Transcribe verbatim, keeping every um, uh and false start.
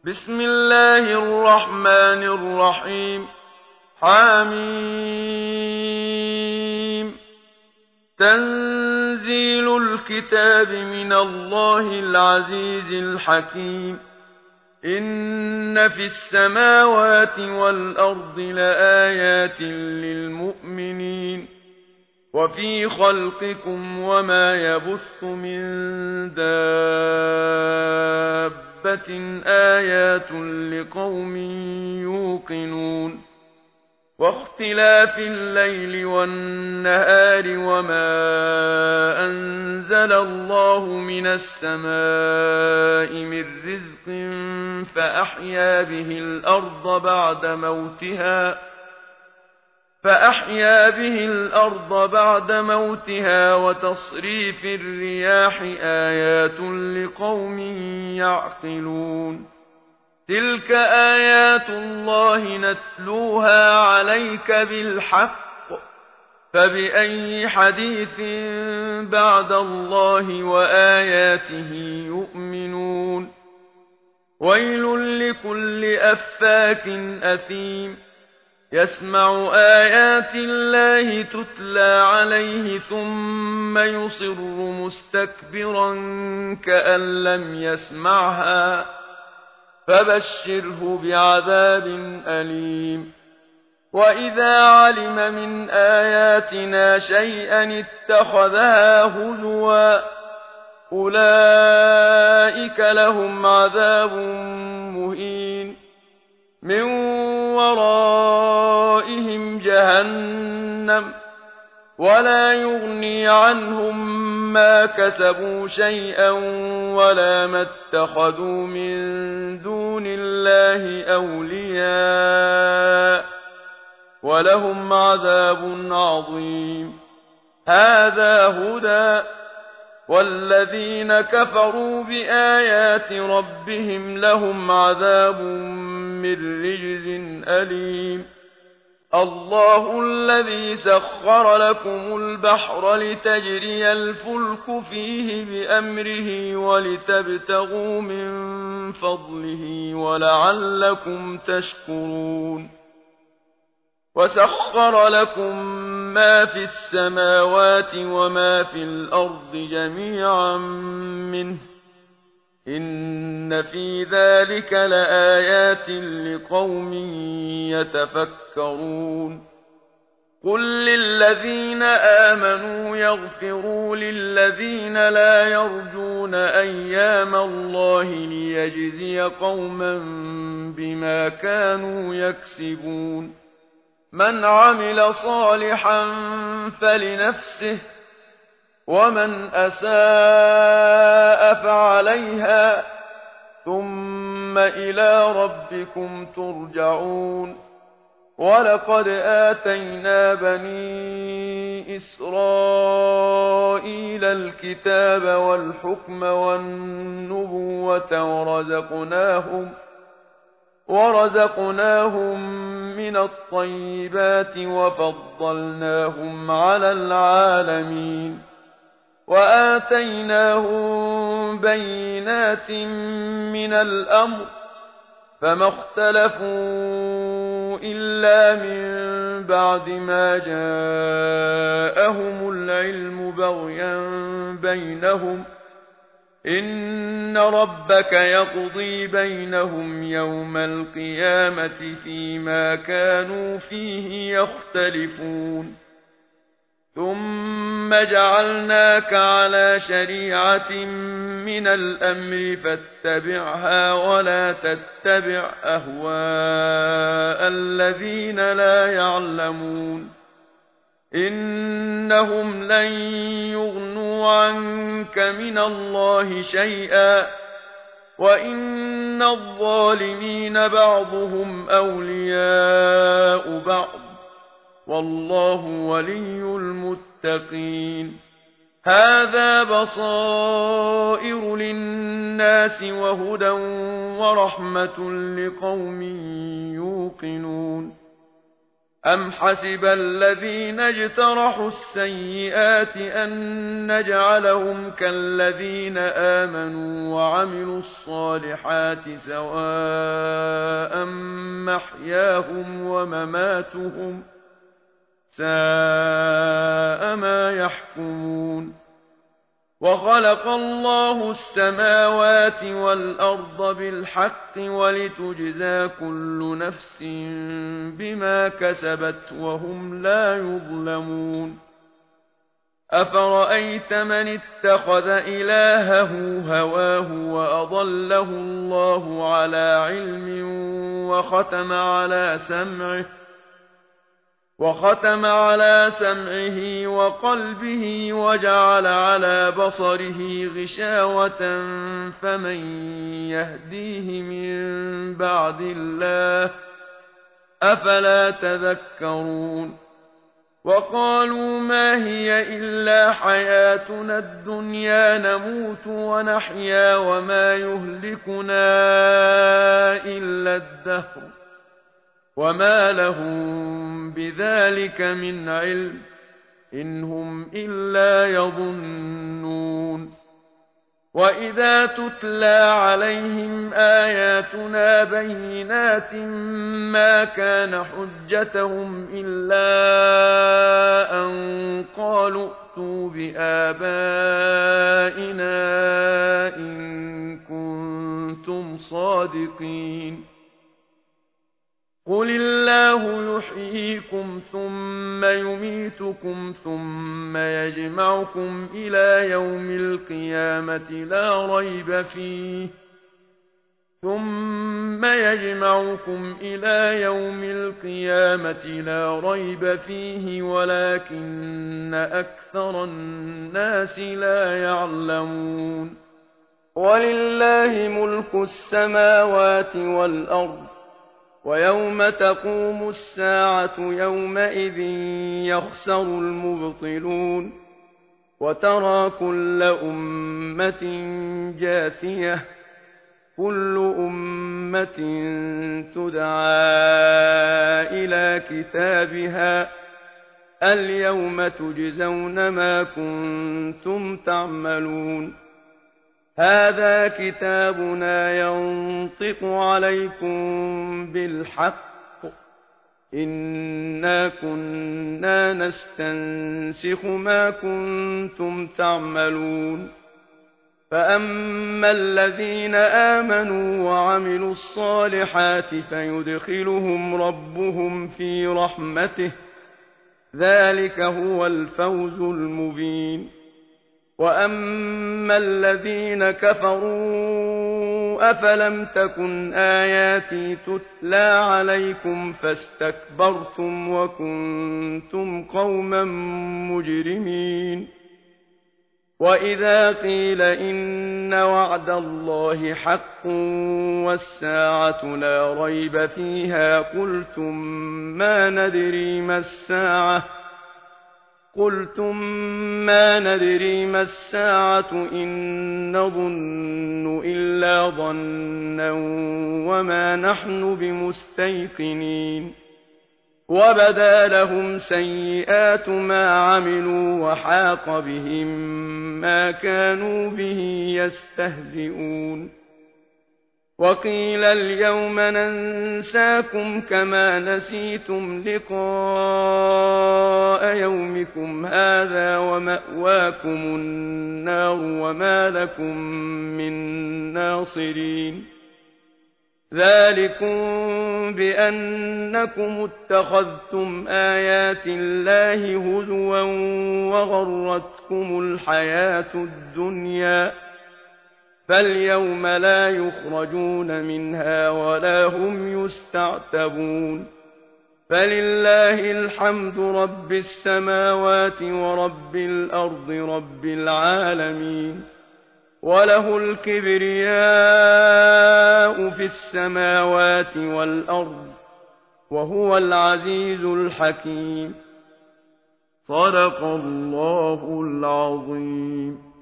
بسم الله الرحمن الرحيم. حميم. تنزيل الكتاب من الله العزيز الحكيم. إن في السماوات والأرض لآيات للمؤمنين وفي خلقكم وما يبث من دابة آيات لقوم يوقنون. واختلاف الليل والنهار وما أنزل الله من السماء من رزق فأحيا به الأرض بعد موتها فأحيا به الأرض بعد موتها وتصريف الرياح آيات لقوم يعقلون. تلك آيات الله نتلوها عليك بالحق فبأي حديث بعد الله وآياته يؤمنون. ويل لكل أفاك أثيم يسمع آيات الله تتلى عليه ثم يصر مستكبرا كأن لم يسمعها فبشره بعذاب أليم. وإذا علم من آياتنا شيئا اتخذها هزوا أولئك لهم عذاب مهين من ورائهم جهنم ولا يغني عنهم ما كسبوا شيئا ولا ما اتخذوا من دون الله أولياء ولهم عذاب عظيم. هذا هدى والذين كفروا بآيات ربهم لهم عذاب من رجز أليم. الله الذي سخر لكم البحر لتجري الفلك فيه بأمره ولتبتغوا من فضله ولعلكم تشكرون. وسخر لكم ما في السماوات وما في الأرض جميعا منه إن في ذلك لآيات لقوم يتفكرون. قل للذين آمنوا يغفروا للذين لا يرجون أيام الله ليجزي قوما بما كانوا يكسبون. من عمل صالحا فلنفسه ومن أساء فعليها ثم إلى ربكم ترجعون. ولقد آتينا بني إسرائيل الكتاب والحكم والنبوة ورزقناهم ورزقناهم من الطيبات وفضلناهم على العالمين وآتيناهم بينات من الأمر فما اختلفوا إلا من بعد ما جاءهم العلم بغيا بينهم إن ربك يقضي بينهم يوم القيامة فيما كانوا فيه يختلفون. ثم جعلناك على شريعة من الأمر فاتبعها ولا تتبع أهواء الذين لا يعلمون إنهم لن يغنوا عنك من الله شيئا وإن الظالمين بعضهم أولياء بعض والله ولي المتقين. هذا بصائر للناس وهدى ورحمة لقوم يوقنون. أَمْ حَسِبَ الَّذِينَ اجْتَرَحُوا السَّيِّئَاتِ أَن نَّجْعَلَهُمْ كَالَّذِينَ آمَنُوا وَعَمِلُوا الصَّالِحَاتِ سَوَاءً مَّحْيَاهُمْ وَمَمَاتُهُمْ ۚ سَاءَ مَا يَحْكُمُونَ وَخَلَقَ اللَّهُ السَّمَاوَاتِ وَالْأَرْضَ بِالْحَقِّ وَلِتُجْزَىٰ كُلُّ نَفْسٍ بِمَا كَسَبَتْ وَهُمْ لَا يُظْلَمُونَ أَفَرَأَيْتَ مَنِ اتَّخَذَ إِلَٰهَهُ هَوَاهُ وَأَضَلَّهُ اللَّهُ عَلَىٰ عِلْمٍ وَخَتَمَ عَلَىٰ سَمْعِهِ وختم على سمعه وقلبه وجعل على بصره غشاوة فمن يهديه من بعد الله أفلا تذكرون وقالوا ما هي إلا حياتنا الدنيا نموت ونحيا وما يهلكنا إلا الدهر وما لهم بذلك من علم إن هم إلا يظنون وإذا تتلى عليهم آياتنا بينات ما كان حجتهم إلا أن قالوا ائتوا بآبائنا إن كنتم صادقين قل الله يحييكم ثم يميتكم ثم يجمعكم إلى يوم القيامة لا ريب فيه ثم يجمعكم إلى يوم القيامة لا ريب فيه ولكن أكثر الناس لا يعلمون ولله ملك السماوات والأرض ويوم تقوم الساعة يومئذ يخسر المبطلون وترى كل أمة جاثية كل أمة تدعى إلى كتابها اليوم تجزون ما كنتم تعملون هذا كتابنا ينطق عليكم بالحق إنا كنا نستنسخ ما كنتم تعملون فأما الذين آمنوا وعملوا الصالحات فيدخلهم ربهم في رحمته ذلك هو الفوز المبين وأما الذين كفروا أفلم تكن آياتي تتلى عليكم فاستكبرتم وكنتم قوما مجرمين وإذا قيل إن وعد الله حق والساعة لا ريب فيها قلتم ما ندري ما الساعة قلتم ما ندري ما الساعة إن نظن إلا ظنا وما نحن بمستيقنين وبدا لهم سيئات ما عملوا وحاق بهم ما كانوا به يستهزئون وقيل اليوم ننساكم كما نسيتم لقاء يومكم هذا ومأواكم النار وما لكم من ناصرين ذلكم بأنكم اتخذتم آيات الله هزوا وغرتكم الحياة الدنيا فاليوم لا يخرجون منها ولا هم يستعتبون فلله الحمد رب السماوات ورب الأرض رب العالمين وله الكبرياء في السماوات والأرض وهو العزيز الحكيم صدق الله العظيم.